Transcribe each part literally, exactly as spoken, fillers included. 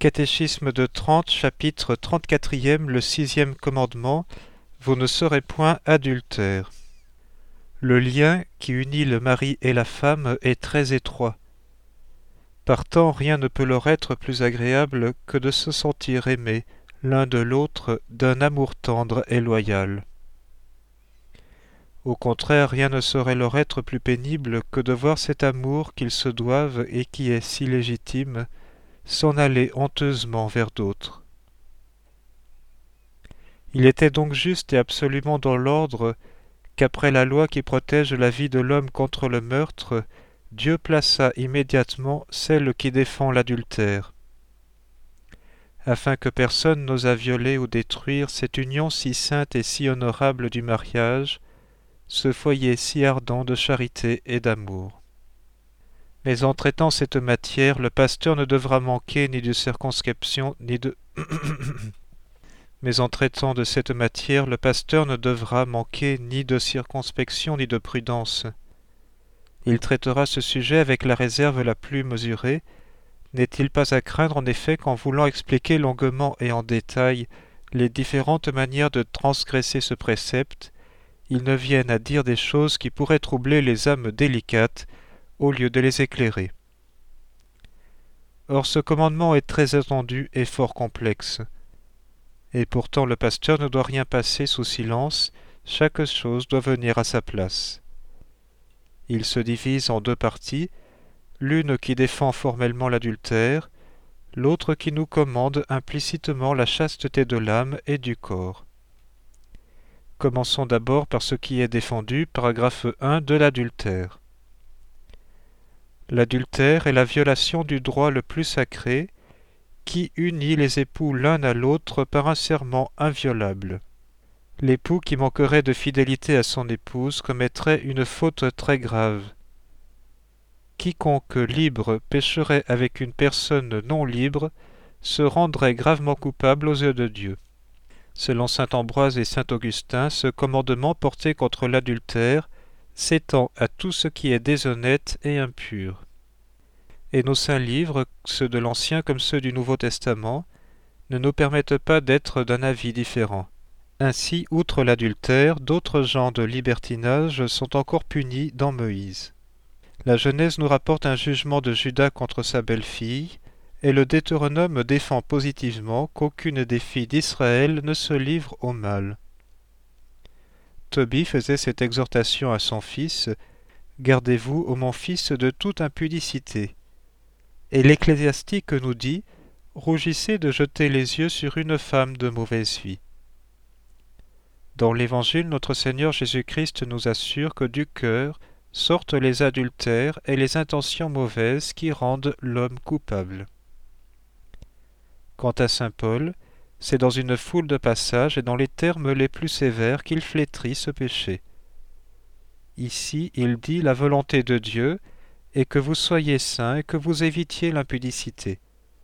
Catéchisme de Trente, chapitre trente-quatrième, le sixième commandement. Vous ne serez point adultère. Le lien qui unit le mari et la femme est très étroit. Partant, rien ne peut leur être plus agréable que de se sentir aimés l'un de l'autre d'un amour tendre et loyal. Au contraire, rien ne saurait leur être plus pénible que de voir cet amour qu'ils se doivent et qui est si légitime s'en aller honteusement vers d'autres. Il était donc juste et absolument dans l'ordre qu'après la loi qui protège la vie de l'homme contre le meurtre, Dieu plaça immédiatement celle qui défend l'adultère, afin que personne n'osât violer ou détruire cette union si sainte et si honorable du mariage, ce foyer si ardent de charité et d'amour. Mais en traitant cette matière, le pasteur ne devra manquer ni de circonspection, ni de... Mais en traitant de cette matière, le pasteur ne devra manquer ni de circonspection, ni de prudence. Il traitera ce sujet avec la réserve la plus mesurée. N'est-il pas à craindre en effet qu'en voulant expliquer longuement et en détail les différentes manières de transgresser ce précepte, il ne vienne à dire des choses qui pourraient troubler les âmes délicates, au lieu de les éclairer. Or ce commandement est très étendu et fort complexe. Et pourtant le pasteur ne doit rien passer sous silence, chaque chose doit venir à sa place. Il se divise en deux parties, l'une qui défend formellement l'adultère, l'autre qui nous commande implicitement la chasteté de l'âme et du corps. Commençons d'abord par ce qui est défendu, paragraphe un de l'adultère. L'adultère est la violation du droit le plus sacré qui unit les époux l'un à l'autre par un serment inviolable. L'époux qui manquerait de fidélité à son épouse commettrait une faute très grave. Quiconque libre pécherait avec une personne non libre se rendrait gravement coupable aux yeux de Dieu. Selon saint Ambroise et saint Augustin, ce commandement porté contre l'adultère s'étend à tout ce qui est déshonnête et impur. Et nos saints livres, ceux de l'Ancien comme ceux du Nouveau Testament, ne nous permettent pas d'être d'un avis différent. Ainsi, outre l'adultère, d'autres genres de libertinage sont encore punis dans Moïse. La Genèse nous rapporte un jugement de Judas contre sa belle-fille, et le Deutéronome défend positivement qu'aucune des filles d'Israël ne se livre au mal. Tobie faisait cette exhortation à son fils « Gardez-vous, ô mon fils, de toute impudicité ». Et l'Ecclésiastique nous dit « Rougissez de jeter les yeux sur une femme de mauvaise vie ». Dans l'Évangile, notre Seigneur Jésus-Christ nous assure que du cœur sortent les adultères et les intentions mauvaises qui rendent l'homme coupable. Quant à saint Paul, c'est dans une foule de passages et dans les termes les plus sévères qu'il flétrit ce péché. Ici, il dit la volonté de Dieu est que vous soyez saints et que vous évitiez l'impudicité.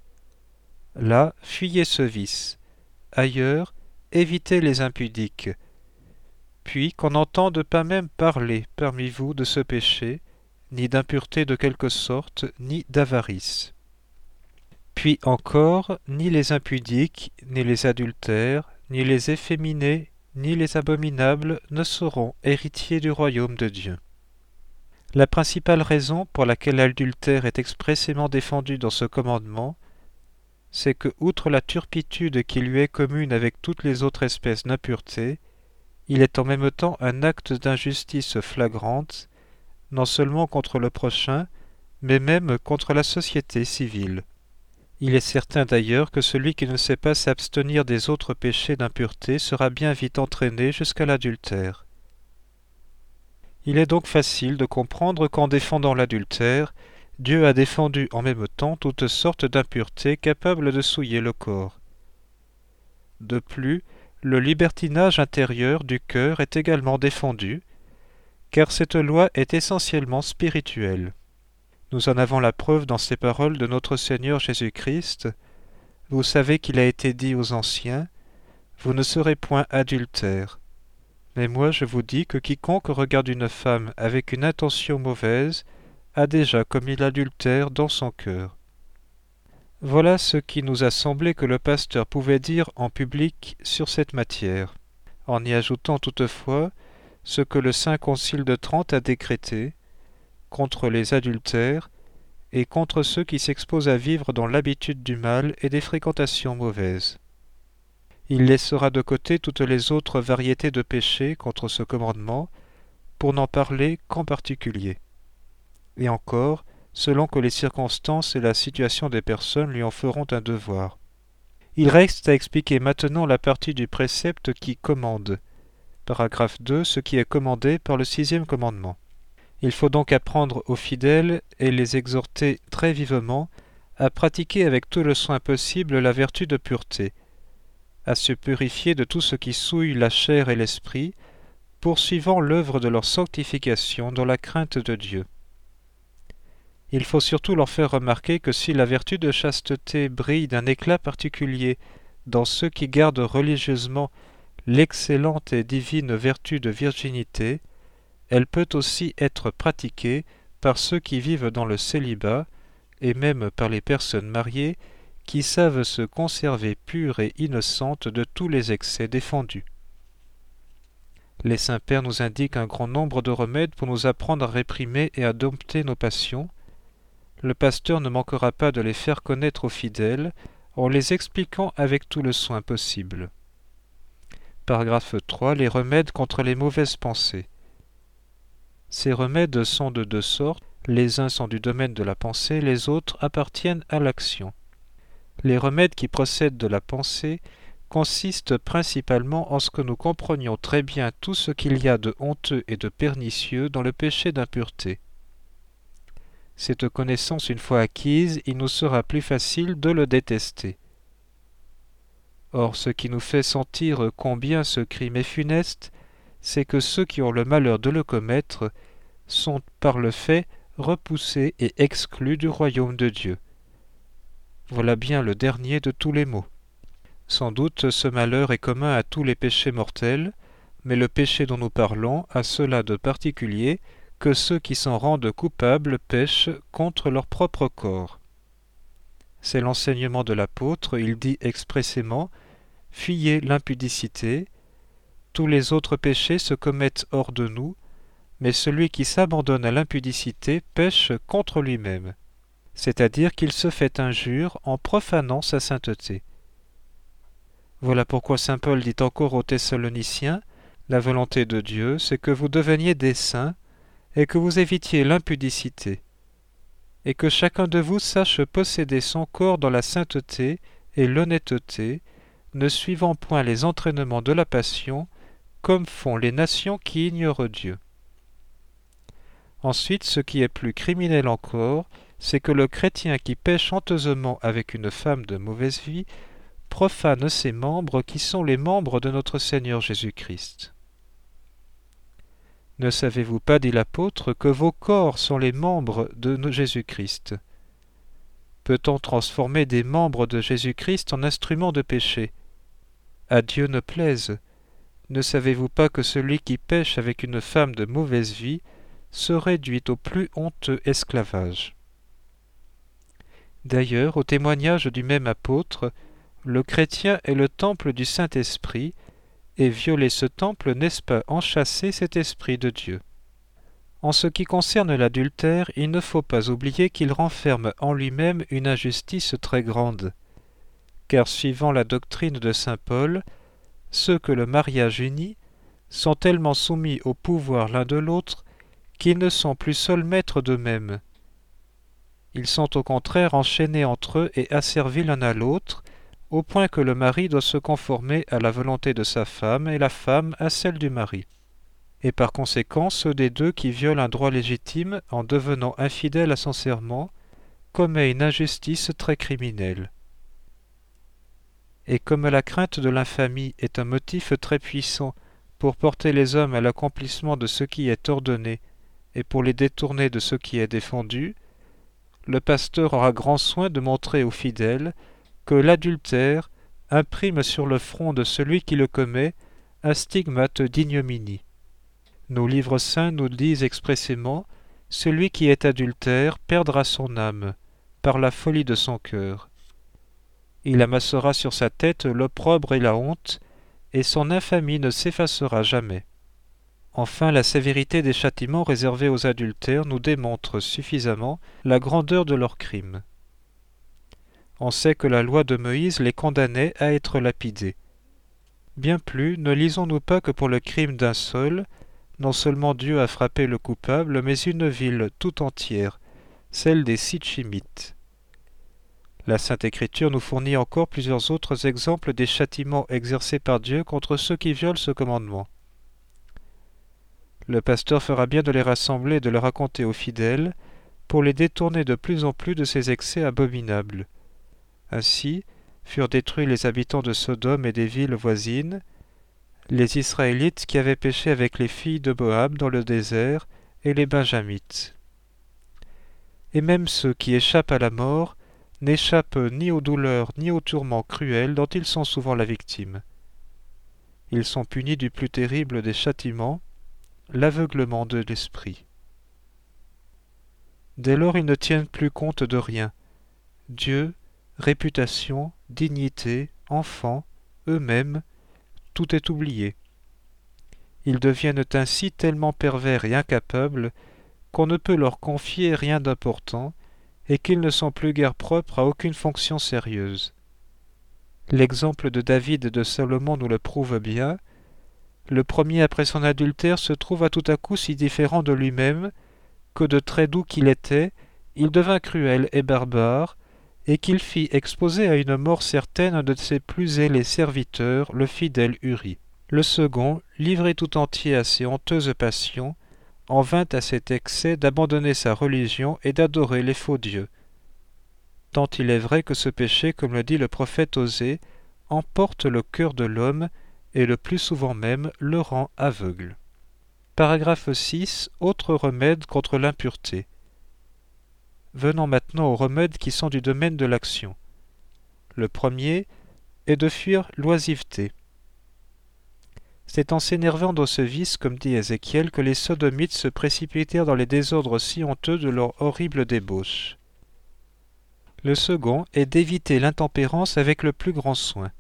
Là, fuyez ce vice. Ailleurs, évitez les impudiques. Puis qu'on n'entende pas même parler parmi vous de ce péché, ni d'impureté de quelque sorte, ni d'avarice. Puis encore, ni les impudiques, ni les adultères, ni les efféminés, ni les abominables ne seront héritiers du royaume de Dieu. La principale raison pour laquelle l'adultère est expressément défendu dans ce commandement, c'est que, outre la turpitude qui lui est commune avec toutes les autres espèces d'impureté, il est en même temps un acte d'injustice flagrante, non seulement contre le prochain, mais même contre la société civile. Il est certain d'ailleurs que celui qui ne sait pas s'abstenir des autres péchés d'impureté sera bien vite entraîné jusqu'à l'adultère. Il est donc facile de comprendre qu'en défendant l'adultère, Dieu a défendu en même temps toutes sortes d'impuretés capables de souiller le corps. De plus, le libertinage intérieur du cœur est également défendu, car cette loi est essentiellement spirituelle. Nous en avons la preuve dans ces paroles de notre Seigneur Jésus-Christ. Vous savez qu'il a été dit aux anciens, « Vous ne serez point adultères. Mais moi je vous dis que quiconque regarde une femme avec une intention mauvaise a déjà commis l'adultère dans son cœur. » Voilà ce qui nous a semblé que le pasteur pouvait dire en public sur cette matière, en y ajoutant toutefois ce que le Saint Concile de Trente a décrété contre les adultères et contre ceux qui s'exposent à vivre dans l'habitude du mal et des fréquentations mauvaises. Il laissera de côté toutes les autres variétés de péchés contre ce commandement, pour n'en parler qu'en particulier. Et encore, selon que les circonstances et la situation des personnes lui en feront un devoir. Il reste à expliquer maintenant la partie du précepte qui commande. Paragraphe deux, ce qui est commandé par le sixième commandement. Il faut donc apprendre aux fidèles et les exhorter très vivement à pratiquer avec tout le soin possible la vertu de pureté, à se purifier de tout ce qui souille la chair et l'esprit, poursuivant l'œuvre de leur sanctification dans la crainte de Dieu. Il faut surtout leur faire remarquer que si la vertu de chasteté brille d'un éclat particulier dans ceux qui gardent religieusement l'excellente et divine vertu de virginité, elle peut aussi être pratiquée par ceux qui vivent dans le célibat, et même par les personnes mariées, qui savent se conserver pures et innocentes de tous les excès défendus. Les saints pères nous indiquent un grand nombre de remèdes pour nous apprendre à réprimer et à dompter nos passions. Le pasteur ne manquera pas de les faire connaître aux fidèles en les expliquant avec tout le soin possible. Paragraphe trois. Les remèdes contre les mauvaises pensées. Ces remèdes sont de deux sortes. Les uns sont du domaine de la pensée, les autres appartiennent à l'action. Les remèdes qui procèdent de la pensée consistent principalement en ce que nous comprenions très bien tout ce qu'il y a de honteux et de pernicieux dans le péché d'impureté. Cette connaissance une fois acquise, il nous sera plus facile de le détester. Or, ce qui nous fait sentir combien ce crime est funeste, c'est que ceux qui ont le malheur de le commettre sont par le fait repoussés et exclus du royaume de Dieu. Voilà bien le dernier de tous les maux. Sans doute ce malheur est commun à tous les péchés mortels, mais le péché dont nous parlons a cela de particulier que ceux qui s'en rendent coupables pêchent contre leur propre corps. C'est l'enseignement de l'apôtre, il dit expressément « Fuyez l'impudicité ». Tous les autres péchés se commettent hors de nous, mais celui qui s'abandonne à l'impudicité pêche contre lui-même, c'est-à-dire qu'il se fait injure en profanant sa sainteté. Voilà pourquoi saint Paul dit encore aux Thessaloniciens « La volonté de Dieu, c'est que vous deveniez des saints et que vous évitiez l'impudicité, et que chacun de vous sache posséder son corps dans la sainteté et l'honnêteté, ne suivant point les entraînements de la passion, comme font les nations qui ignorent Dieu. » Ensuite, ce qui est plus criminel encore, c'est que le chrétien qui pêche honteusement avec une femme de mauvaise vie profane ses membres qui sont les membres de notre Seigneur Jésus-Christ. Ne savez-vous pas, dit l'apôtre, que vos corps sont les membres de Jésus-Christ? Peut-on transformer des membres de Jésus-Christ en instruments de péché? À Dieu ne plaise. Ne savez-vous pas que celui qui pêche avec une femme de mauvaise vie se réduit au plus honteux esclavage? D'ailleurs, au témoignage du même apôtre, le chrétien est le temple du Saint-Esprit, et violer ce temple, n'est-ce pas enchasser cet Esprit de Dieu? En ce qui concerne l'adultère, il ne faut pas oublier qu'il renferme en lui-même une injustice très grande, car suivant la doctrine de saint Paul, ceux que le mariage unit sont tellement soumis au pouvoir l'un de l'autre qu'ils ne sont plus seuls maîtres d'eux-mêmes. Ils sont au contraire enchaînés entre eux et asservis l'un à l'autre, au point que le mari doit se conformer à la volonté de sa femme et la femme à celle du mari. Et par conséquent, ceux des deux qui violent un droit légitime en devenant infidèles à son serment commet une injustice très criminelle. Et comme la crainte de l'infamie est un motif très puissant pour porter les hommes à l'accomplissement de ce qui est ordonné et pour les détourner de ce qui est défendu, le pasteur aura grand soin de montrer aux fidèles que l'adultère imprime sur le front de celui qui le commet un stigmate d'ignominie. Nos livres saints nous disent expressément « Celui qui est adultère perdra son âme, par la folie de son cœur ». Il amassera sur sa tête l'opprobre et la honte, et son infamie ne s'effacera jamais. Enfin, la sévérité des châtiments réservés aux adultères nous démontre suffisamment la grandeur de leur crime. On sait que la loi de Moïse les condamnait à être lapidés. Bien plus, ne lisons-nous pas que pour le crime d'un seul, non seulement Dieu a frappé le coupable, mais une ville tout entière, celle des Sitchimites. La Sainte Écriture nous fournit encore plusieurs autres exemples des châtiments exercés par Dieu contre ceux qui violent ce commandement. Le pasteur fera bien de les rassembler et de les raconter aux fidèles, pour les détourner de plus en plus de ces excès abominables. Ainsi furent détruits les habitants de Sodome et des villes voisines, les Israélites qui avaient péché avec les filles de Moab dans le désert, et les Benjamites. Et même ceux qui échappent à la mort n'échappent ni aux douleurs ni aux tourments cruels dont ils sont souvent la victime. Ils sont punis du plus terrible des châtiments, l'aveuglement de l'esprit. Dès lors ils ne tiennent plus compte de rien. Dieu, réputation, dignité, enfants, eux-mêmes, tout est oublié. Ils deviennent ainsi tellement pervers et incapables qu'on ne peut leur confier rien d'important et qu'ils ne sont plus guère propres à aucune fonction sérieuse. L'exemple de David et de Salomon nous le prouve bien. Le premier après son adultère se trouva tout à coup si différent de lui-même que de très doux qu'il était, il devint cruel et barbare, et qu'il fit exposer à une mort certaine un de ses plus zélés serviteurs, le fidèle Uri. Le second, livré tout entier à ses honteuses passions, en vint à cet excès d'abandonner sa religion et d'adorer les faux dieux. Tant il est vrai que ce péché, comme le dit le prophète Osée, emporte le cœur de l'homme et le plus souvent même le rend aveugle. Paragraphe six. Autres remèdes contre l'impureté. Venons maintenant aux remèdes qui sont du domaine de l'action. Le premier est de fuir l'oisiveté. C'est en s'énervant dans ce vice, comme dit Ézéchiel, que les sodomites se précipitèrent dans les désordres si honteux de leur horrible débauche. Le second est d'éviter l'intempérance avec le plus grand soin.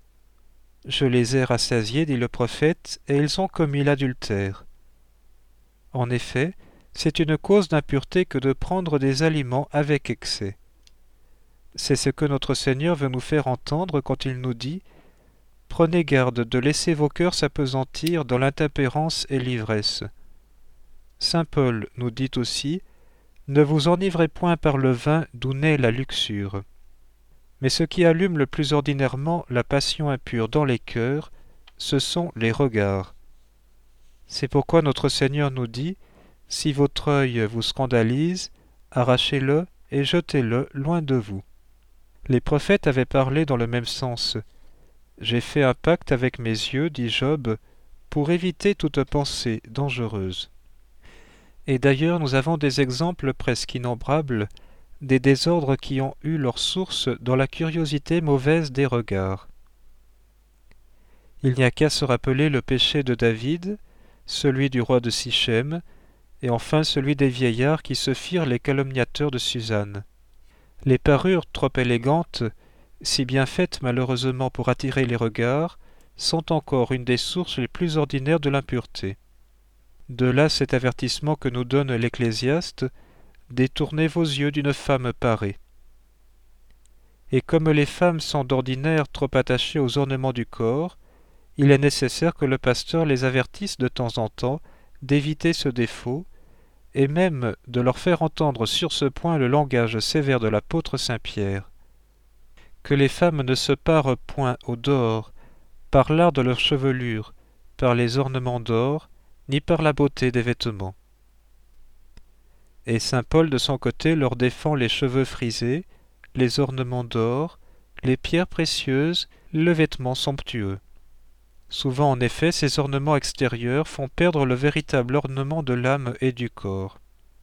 Je les ai rassasiés, dit le prophète, et ils ont commis l'adultère. En effet, c'est une cause d'impureté que de prendre des aliments avec excès. C'est ce que notre Seigneur veut nous faire entendre quand il nous dit « Prenez garde de laisser vos cœurs s'appesantir dans l'intempérance et l'ivresse. » Saint Paul nous dit aussi « Ne vous enivrez point par le vin d'où naît la luxure. » Mais ce qui allume le plus ordinairement la passion impure dans les cœurs, ce sont les regards. C'est pourquoi notre Seigneur nous dit « Si votre œil vous scandalise, arrachez-le et jetez-le loin de vous. » Les prophètes avaient parlé dans le même sens. « J'ai fait un pacte avec mes yeux, dit Job, pour éviter toute pensée dangereuse. » Et d'ailleurs nous avons des exemples presque innombrables des désordres qui ont eu leur source dans la curiosité mauvaise des regards. Il n'y a qu'à se rappeler le péché de David, celui du roi de Sichem, et enfin celui des vieillards qui se firent les calomniateurs de Suzanne. Les parures trop élégantes, si bien faites malheureusement pour attirer les regards, sont encore une des sources les plus ordinaires de l'impureté. De là cet avertissement que nous donne l'Ecclésiaste, « Détournez vos yeux d'une femme parée. » Et comme les femmes sont d'ordinaire trop attachées aux ornements du corps, il est nécessaire que le pasteur les avertisse de temps en temps d'éviter ce défaut, et même de leur faire entendre sur ce point le langage sévère de l'apôtre saint Pierre. Que les femmes ne se parent point au dehors, par l'art de leur chevelure, par les ornements d'or, ni par la beauté des vêtements. Et saint Paul de son côté leur défend les cheveux frisés, les ornements d'or, les pierres précieuses, le vêtement somptueux. Souvent en effet ces ornements extérieurs font perdre le véritable ornement de l'âme et du corps.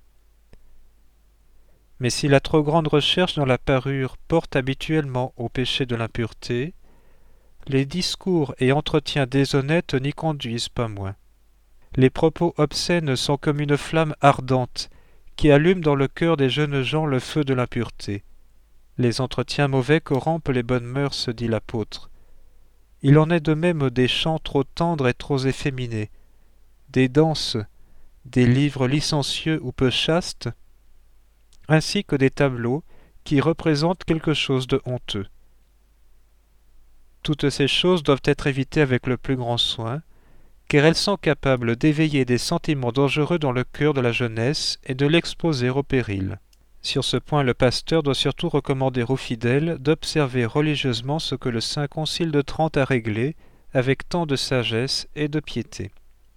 Mais si la trop grande recherche dans la parure porte habituellement au péché de l'impureté, les discours et entretiens déshonnêtes n'y conduisent pas moins. Les propos obscènes sont comme une flamme ardente qui allume dans le cœur des jeunes gens le feu de l'impureté. Les entretiens mauvais corrompent les bonnes mœurs, dit l'apôtre. Il en est de même des chants trop tendres et trop efféminés, des danses, des livres licencieux ou peu chastes, ainsi que des tableaux qui représentent quelque chose de honteux. Toutes ces choses doivent être évitées avec le plus grand soin, car elles sont capables d'éveiller des sentiments dangereux dans le cœur de la jeunesse et de l'exposer au péril. Sur ce point, le pasteur doit surtout recommander aux fidèles d'observer religieusement ce que le Saint Concile de Trente a réglé avec tant de sagesse et de piété.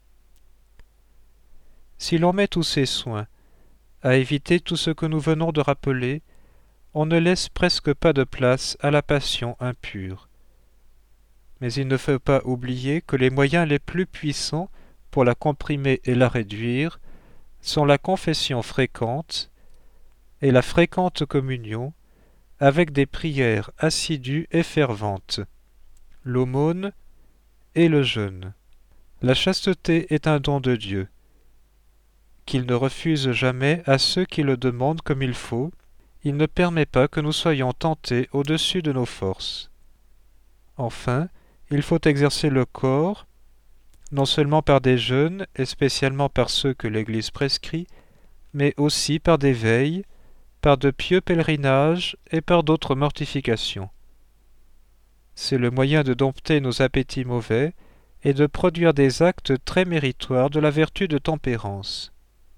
Si l'on met tous ses soins à éviter tout ce que nous venons de rappeler, on ne laisse presque pas de place à la passion impure. Mais il ne faut pas oublier que les moyens les plus puissants pour la comprimer et la réduire sont la confession fréquente et la fréquente communion, avec des prières assidues et ferventes, l'aumône et le jeûne. La chasteté est un don de Dieu, qu'il ne refuse jamais à ceux qui le demandent comme il faut. Il ne permet pas que nous soyons tentés au-dessus de nos forces. Enfin, il faut exercer le corps, non seulement par des jeûnes, et spécialement par ceux que l'Église prescrit, mais aussi par des veilles, par de pieux pèlerinages et par d'autres mortifications. C'est le moyen de dompter nos appétits mauvais et de produire des actes très méritoires de la vertu de tempérance.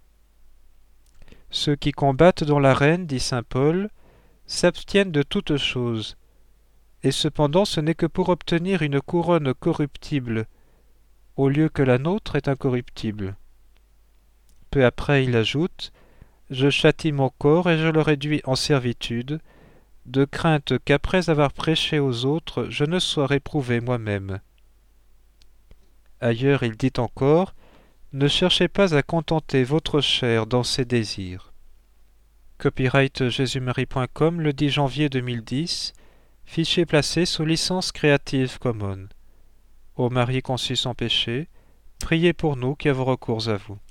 Ceux qui combattent dans l'arène, dit saint Paul, s'abstiennent de toutes choses, et cependant ce n'est que pour obtenir une couronne corruptible, au lieu que la nôtre est incorruptible. Peu après il ajoute, « Je châtie mon corps et je le réduis en servitude, de crainte qu'après avoir prêché aux autres, je ne sois réprouvé moi-même. » Ailleurs il dit encore, « Ne cherchez pas à contenter votre chair dans ses désirs. » Copyright jésus-marie point com, le dix janvier deux mille dix, fichier placé sous licence Creative Commons. Ô Marie conçue sans péché, priez pour nous qui avons recours à vous.